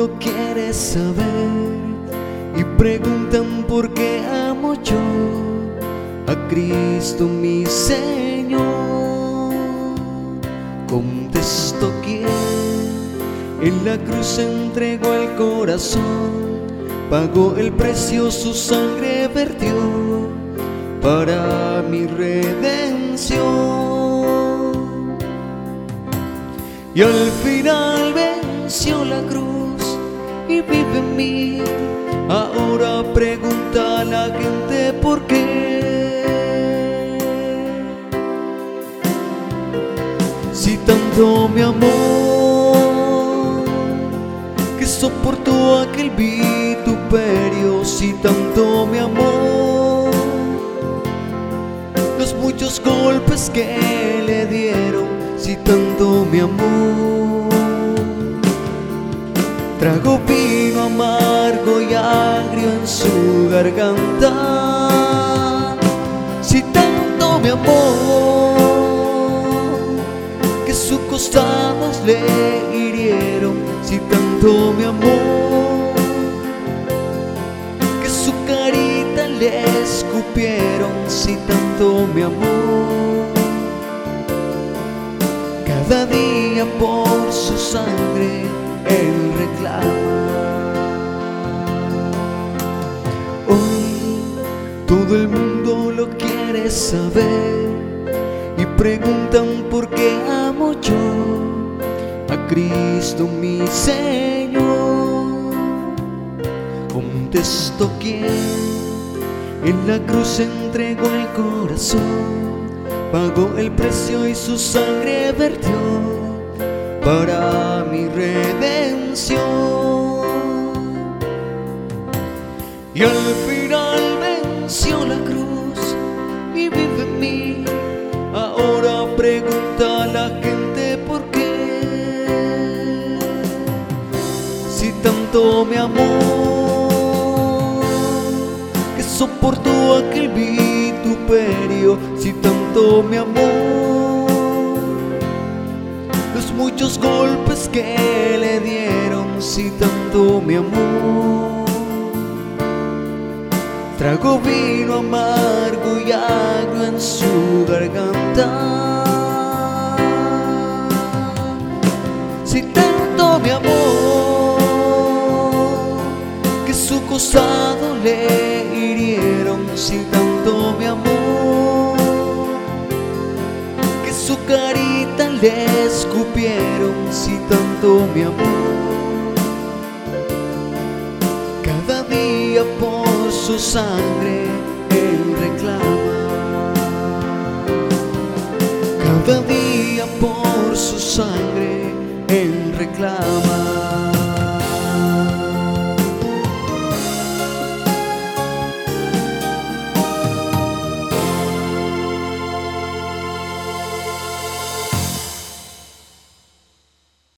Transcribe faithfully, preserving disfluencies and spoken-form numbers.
lo quiere saber y preguntan por qué amo yo a Cristo mi Señor. Contesto quién en la cruz entregó el corazón, pagó el precio, su sangre vertió para mi redención. Y al final venció la cruz y vive en mí. Ahora pregunta a la gente por qué. Si tanto me amó, que soportó aquel vituperio. Si tanto me amó, los muchos golpes que le dieron. Si tanto me amó, trago vino amargo y agrio en su garganta. Si tanto me amó, que sus costados le hirieron. Si tanto me amó, que su carita le escupieron. Si tanto me amó, cada día por su sangre Él reclama. Hoy todo el mundo lo quiere saber y preguntan por qué amo yo a Cristo mi Señor. Contesto quién en la cruz entregó el corazón, pagó el precio y su sangre vertió para mi redención. Y al final venció la cruz y vive en mí. Ahora pregunta a la gente por qué. Si tanto me amó, que soportó aquel vituperio. Si tanto me amó, los muchos golpes que le dieron. Si tanto me amó, trago vino amargo y agrio en su garganta. Si tanto me amó, que su costado le hirieron. Si tanto me amó, que su carita le escupieron. Si tanto me amó, cada día por su sangre Él reclama. Cada día por su sangre Él reclama.